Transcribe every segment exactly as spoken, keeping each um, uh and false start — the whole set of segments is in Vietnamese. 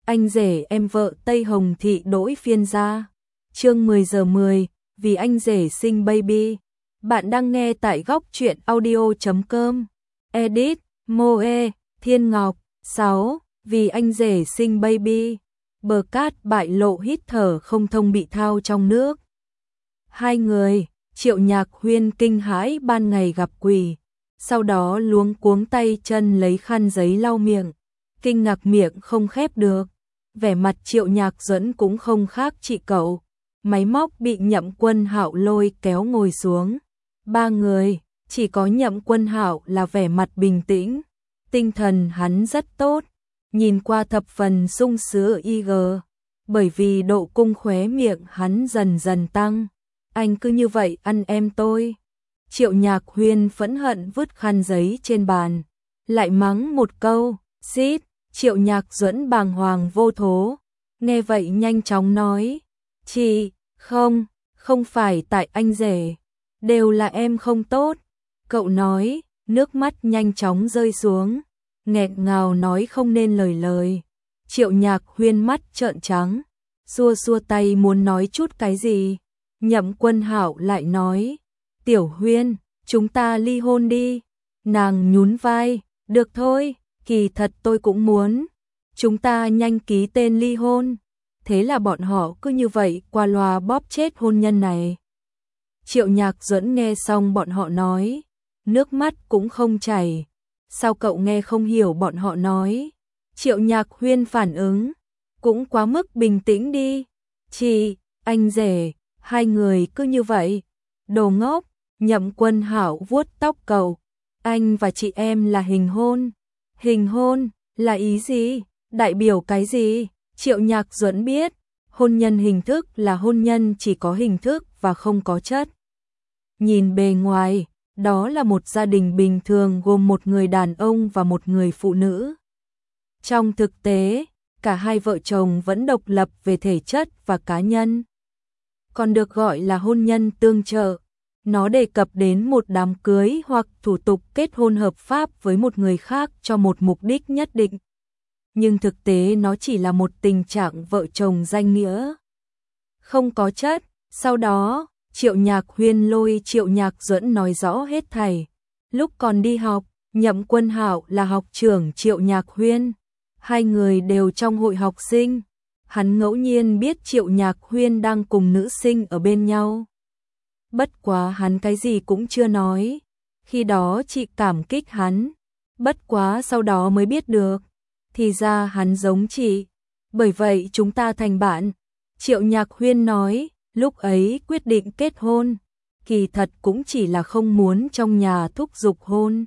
anh rể em vợ Tây Hồng Thị đổi phiên ra. Chương mười giờ mười, vì anh rể sinh baby. Bạn đang nghe tại góc truyện audio chấm com. Edit, Moe, Thiên Ngọc. sáu. Vì anh rể sinh baby. Bờ cát bại lộ hít thở không thông bị thao trong nước. Hai người, Triệu Nhạc Huyên kinh hãi ban ngày gặp quỷ, sau đó luống cuống tay chân lấy khăn giấy lau miệng, kinh ngạc miệng không khép được. Vẻ mặt Triệu Nhạc Duẫn cũng không khác chị cậu, máy móc bị Nhậm Quân Hạo lôi kéo ngồi xuống. Ba người, chỉ có Nhậm Quân Hạo là vẻ mặt bình tĩnh, tinh thần hắn rất tốt, nhìn qua thập phần sung sướng y gờ, bởi vì độ cung khóe miệng hắn dần dần tăng. Anh cứ như vậy ăn em tôi. Triệu Nhạc Huyên phẫn hận vứt khăn giấy trên bàn, lại mắng một câu, xít. Triệu Nhạc Duẫn bàng hoàng vô thố, nghe vậy nhanh chóng nói, chị, không, không phải tại anh rể, đều là em không tốt. Cậu nói, nước mắt nhanh chóng rơi xuống, nghẹn ngào nói không nên lời lời. Triệu Nhạc Huyên mắt trợn trắng, xua xua tay muốn nói chút cái gì. Nhậm Quân Hạo lại nói, Tiểu Huyên, chúng ta ly hôn đi. Nàng nhún vai, được thôi, kỳ thật tôi cũng muốn. Chúng ta nhanh ký tên ly hôn. Thế là bọn họ cứ như vậy qua loa bóp chết hôn nhân này. Triệu Nhạc Duẫn nghe xong bọn họ nói, nước mắt cũng không chảy. Sao cậu nghe không hiểu bọn họ nói? Triệu Nhạc Huyên phản ứng, cũng quá mức bình tĩnh đi. Chị, anh rể, hai người cứ như vậy. Đồ ngốc. Nhậm Quân Hạo vuốt tóc cậu, anh và chị em là hình hôn. Hình hôn là ý gì? Đại biểu cái gì? Triệu Nhạc Duẫn biết, hôn nhân hình thức là hôn nhân chỉ có hình thức và không có chất. Nhìn bề ngoài, đó là một gia đình bình thường gồm một người đàn ông và một người phụ nữ. Trong thực tế, cả hai vợ chồng vẫn độc lập về thể chất và cá nhân, còn được gọi là hôn nhân tương trợ. Nó đề cập đến một đám cưới hoặc thủ tục kết hôn hợp pháp với một người khác cho một mục đích nhất định. Nhưng thực tế nó chỉ là một tình trạng vợ chồng danh nghĩa, không có chất. Sau đó, Triệu Nhạc Huyên lôi Triệu Nhạc Duẫn nói rõ hết thảy. Lúc còn đi học, Nhậm Quân Hạo là học trưởng Triệu Nhạc Huyên. Hai người đều trong hội học sinh. Hắn ngẫu nhiên biết Triệu Nhạc Huyên đang cùng nữ sinh ở bên nhau. Bất quá hắn cái gì cũng chưa nói. Khi đó chị cảm kích hắn. Bất quá sau đó mới biết được. Thì ra hắn giống chị. Bởi vậy chúng ta thành bạn. Triệu Nhạc Huyên nói, lúc ấy quyết định kết hôn. Kỳ thật cũng chỉ là không muốn trong nhà thúc giục hôn.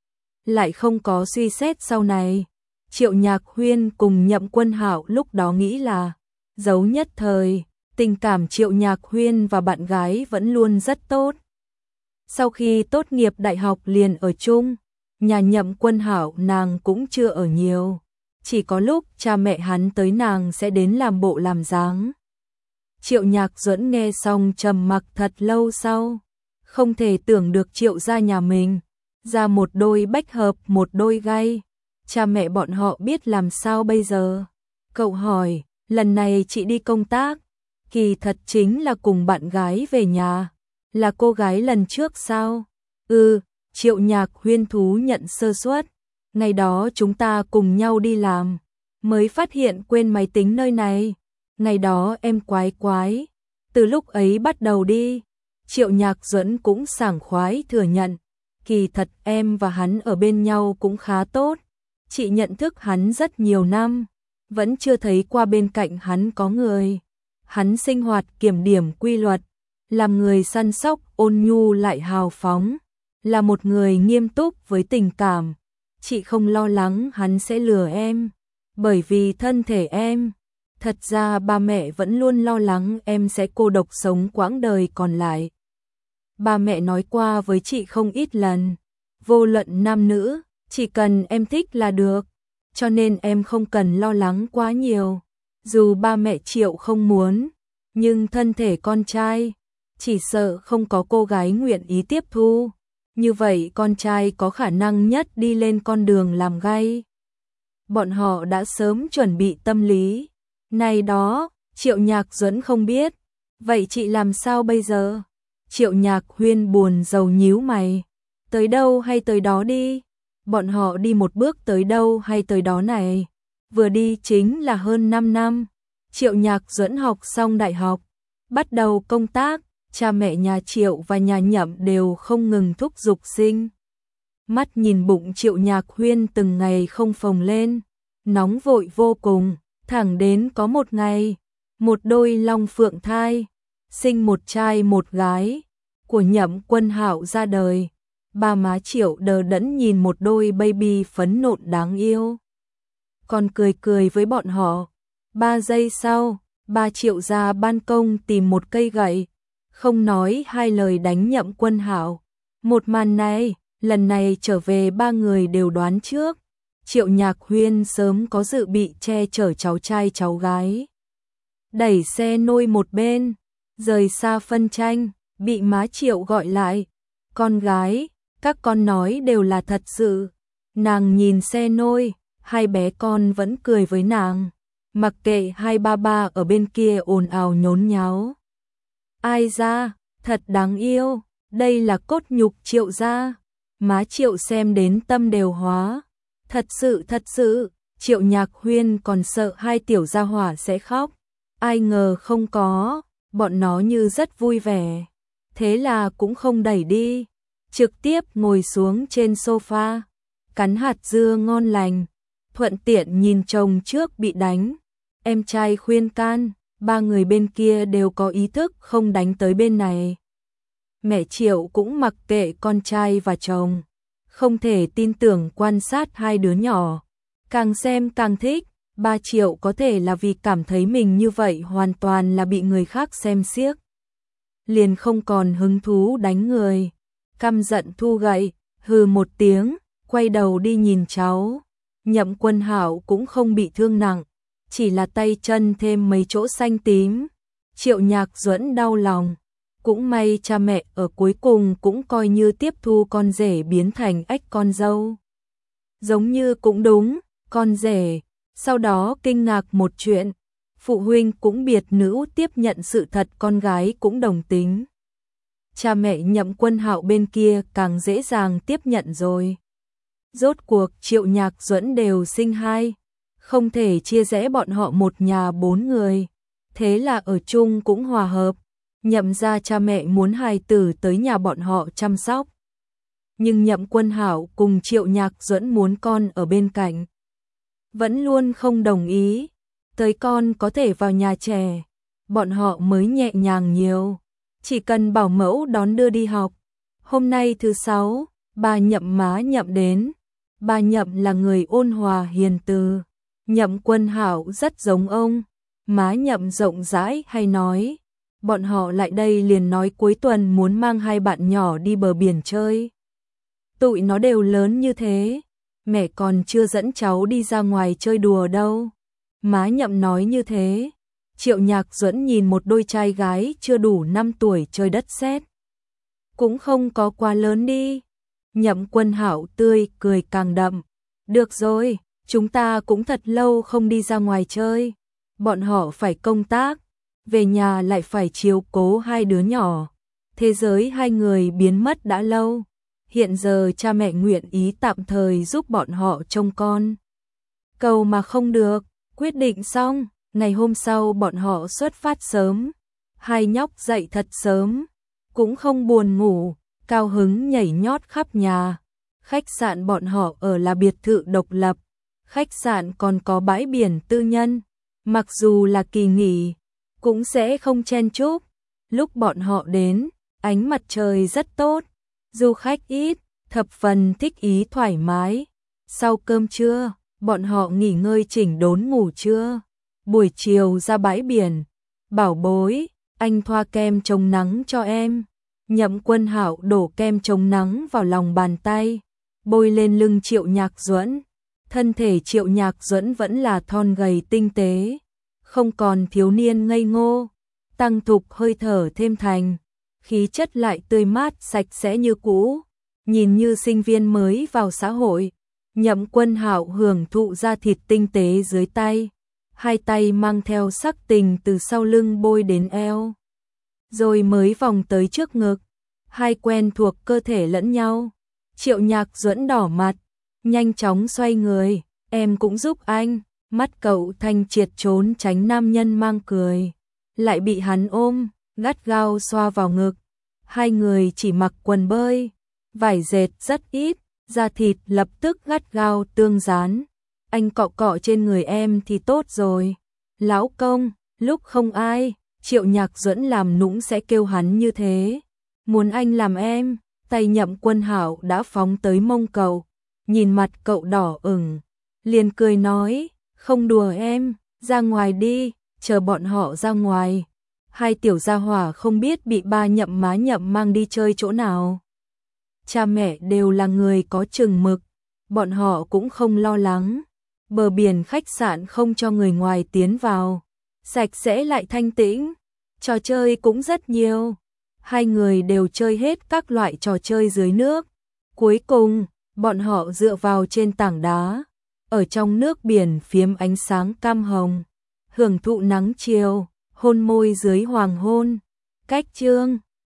Lại không có suy xét sau này. Triệu Nhạc Huyên cùng Nhậm Quân Hạo lúc đó nghĩ là giấu nhất thời. Tình cảm Triệu Nhạc Huyên và bạn gái vẫn luôn rất tốt. Sau khi tốt nghiệp đại học liền ở chung, nhà Nhậm Quân Hạo nàng cũng chưa ở nhiều. Chỉ có lúc cha mẹ hắn tới nàng sẽ đến làm bộ làm dáng. Triệu Nhạc Duẫn nghe xong trầm mặc thật lâu sau. Không thể tưởng được Triệu gia nhà mình ra một đôi bách hợp một đôi gai. Cha mẹ bọn họ biết làm sao bây giờ? Cậu hỏi, lần này chị đi công tác, kỳ thật chính là cùng bạn gái về nhà. Là cô gái lần trước sao? Ừ, Triệu Nhạc Huyên thú nhận sơ suất. Ngày đó chúng ta cùng nhau đi làm, mới phát hiện quên máy tính nơi này. Ngày đó em quái quái. Từ lúc ấy bắt đầu đi. Triệu Nhạc Duẫn cũng sảng khoái thừa nhận. Kỳ thật em và hắn ở bên nhau cũng khá tốt. Chị nhận thức hắn rất nhiều năm, vẫn chưa thấy qua bên cạnh hắn có người. Hắn sinh hoạt kiểm điểm quy luật, làm người săn sóc ôn nhu lại hào phóng, là một người nghiêm túc với tình cảm. Chị không lo lắng hắn sẽ lừa em, bởi vì thân thể em. Thật ra ba mẹ vẫn luôn lo lắng em sẽ cô độc sống quãng đời còn lại. Ba mẹ nói qua với chị không ít lần, vô luận nam nữ, chỉ cần em thích là được, cho nên em không cần lo lắng quá nhiều. Dù ba mẹ Triệu không muốn, nhưng thân thể con trai, chỉ sợ không có cô gái nguyện ý tiếp thu. Như vậy con trai có khả năng nhất đi lên con đường làm gay. bọn họ đã sớm chuẩn bị tâm lý. Này đó, Triệu Nhạc Duẫn không biết. Vậy chị làm sao bây giờ? Triệu Nhạc Huyên buồn rầu nhíu mày. Tới đâu hay tới đó đi. Bọn họ đi một bước tới đâu hay tới đó này. Vừa đi chính là hơn năm năm. Triệu Nhạc Duẫn học xong đại học, bắt đầu công tác, cha mẹ nhà Triệu và nhà Nhậm đều không ngừng thúc giục sinh. Mắt nhìn bụng Triệu Nhạc Huyên từng ngày không phồng lên, nóng vội vô cùng, thẳng đến có một ngày, một đôi long phượng thai, sinh một trai một gái, của Nhậm Quân Hạo ra đời. Ba má Triệu đờ đẫn nhìn một đôi baby phấn nộn đáng yêu. Còn cười cười với bọn họ. Ba giây sau, ba Triệu ra ban công tìm một cây gậy, không nói hai lời đánh Nhậm Quân Hạo. Một màn này, lần này trở về ba người đều đoán trước. Triệu Nhạc Huyên sớm có dự bị che chở cháu trai cháu gái. Đẩy xe nôi một bên, rời xa phân tranh, bị má Triệu gọi lại. Con gái, các con nói đều là thật sự. Nàng nhìn xe nôi, hai bé con vẫn cười với nàng. Mặc kệ hai ba ba ở bên kia ồn ào nhốn nháo. Ai ra, thật đáng yêu, đây là cốt nhục Triệu gia. Má Triệu xem đến tâm đều hóa. Thật sự thật sự, Triệu Nhạc Huyên còn sợ hai tiểu gia hỏa sẽ khóc. Ai ngờ không có, bọn nó như rất vui vẻ. Thế là cũng không đẩy đi, trực tiếp ngồi xuống trên sofa, cắn hạt dưa ngon lành, thuận tiện nhìn chồng trước bị đánh. Em trai khuyên can, ba người bên kia đều có ý thức không đánh tới bên này. Mẹ Triệu cũng mặc kệ con trai và chồng, không thể tin tưởng quan sát hai đứa nhỏ. Càng xem càng thích, ba Triệu có thể là vì cảm thấy mình như vậy hoàn toàn là bị người khác xem xiếc. Liền không còn hứng thú đánh người, căm giận thu gậy, hừ một tiếng, quay đầu đi nhìn cháu. Nhậm Quân Hạo cũng không bị thương nặng, chỉ là tay chân thêm mấy chỗ xanh tím. Triệu Nhạc Duẫn đau lòng, cũng may cha mẹ ở cuối cùng cũng coi như tiếp thu con rể biến thành ếch con dâu. Giống như cũng đúng, con rể, sau đó kinh ngạc một chuyện, phụ huynh cũng biệt nữ tiếp nhận sự thật con gái cũng đồng tính. Cha mẹ Nhậm Quân Hạo bên kia càng dễ dàng tiếp nhận rồi. Rốt cuộc Triệu Nhạc Duẫn đều sinh hai, không thể chia rẽ bọn họ một nhà bốn người, thế là ở chung cũng hòa hợp. Nhậm gia cha mẹ muốn hài tử tới nhà bọn họ chăm sóc. Nhưng Nhậm Quân Hạo cùng Triệu Nhạc Duẫn muốn con ở bên cạnh, vẫn luôn không đồng ý. Tới con có thể vào nhà trẻ, bọn họ mới nhẹ nhàng nhiều, chỉ cần bảo mẫu đón đưa đi học. Hôm nay thứ sáu, bà Nhậm má Nhậm đến. Bà Nhậm là người ôn hòa hiền từ, Nhậm Quân Hạo rất giống ông. Má Nhậm rộng rãi hay nói, bọn họ lại đây liền nói cuối tuần muốn mang hai bạn nhỏ đi bờ biển chơi. Tụi nó đều lớn như thế, mẹ còn chưa dẫn cháu đi ra ngoài chơi đùa đâu. Má Nhậm nói như thế. Triệu Nhạc Duẫn nhìn một đôi trai gái chưa đủ năm tuổi chơi đất sét, cũng không có quá lớn đi. Nhậm Quân Hạo tươi cười càng đậm. Được rồi, chúng ta cũng thật lâu không đi ra ngoài chơi. Bọn họ phải công tác, về nhà lại phải chiếu cố hai đứa nhỏ. Thế giới hai người biến mất đã lâu. Hiện giờ cha mẹ nguyện ý tạm thời giúp bọn họ trông con. Cầu mà không được, quyết định xong, ngày hôm sau bọn họ xuất phát sớm. Hai nhóc dậy thật sớm, cũng không buồn ngủ, cao hứng nhảy nhót khắp nhà. Khách sạn bọn họ ở là biệt thự độc lập, khách sạn còn có bãi biển tư nhân. Mặc dù là kỳ nghỉ, cũng sẽ không chen chúc. Lúc bọn họ đến, ánh mặt trời rất tốt, du khách ít, thập phần thích ý thoải mái. Sau cơm trưa, bọn họ nghỉ ngơi chỉnh đốn ngủ trưa. Buổi chiều ra bãi biển, bảo bối, anh thoa kem chống nắng cho em. Nhậm Quân Hạo đổ kem chống nắng vào lòng bàn tay, bôi lên lưng Triệu Nhạc Duẫn. Thân thể Triệu Nhạc Duẫn vẫn là thon gầy tinh tế, không còn thiếu niên ngây ngô, tăng thục hơi thở thêm thành, khí chất lại tươi mát sạch sẽ như cũ, nhìn như sinh viên mới vào xã hội. Nhậm Quân Hạo hưởng thụ da thịt tinh tế dưới tay, hai tay mang theo sắc tình từ sau lưng bôi đến eo, rồi mới vòng tới trước ngực, hai quen thuộc cơ thể lẫn nhau. Triệu Nhạc Duẫn đỏ mặt, nhanh chóng xoay người, em cũng giúp anh. Mắt cậu thanh triệt trốn tránh nam nhân mang cười, lại bị hắn ôm, gắt gao xoa vào ngực. Hai người chỉ mặc quần bơi, vải dệt rất ít, da thịt lập tức gắt gao tương dán. Anh cọ cọ trên người em thì tốt rồi. Lão công, lúc không ai, Triệu Nhạc Duẫn làm nũng sẽ kêu hắn như thế. Muốn anh làm em, tay Nhậm Quân Hạo đã phóng tới mông cậu, nhìn mặt cậu đỏ ửng, liền cười nói, không đùa em, ra ngoài đi, chờ bọn họ ra ngoài. Hai tiểu gia hỏa không biết bị ba Nhậm má Nhậm mang đi chơi chỗ nào. Cha mẹ đều là người có chừng mực, bọn họ cũng không lo lắng. Bờ biển khách sạn không cho người ngoài tiến vào, sạch sẽ lại thanh tĩnh, trò chơi cũng rất nhiều. Hai người đều chơi hết các loại trò chơi dưới nước. Cuối cùng, bọn họ dựa vào trên tảng đá, ở trong nước biển phiếm ánh sáng cam hồng, hưởng thụ nắng chiều, hôn môi dưới hoàng hôn. Cách chương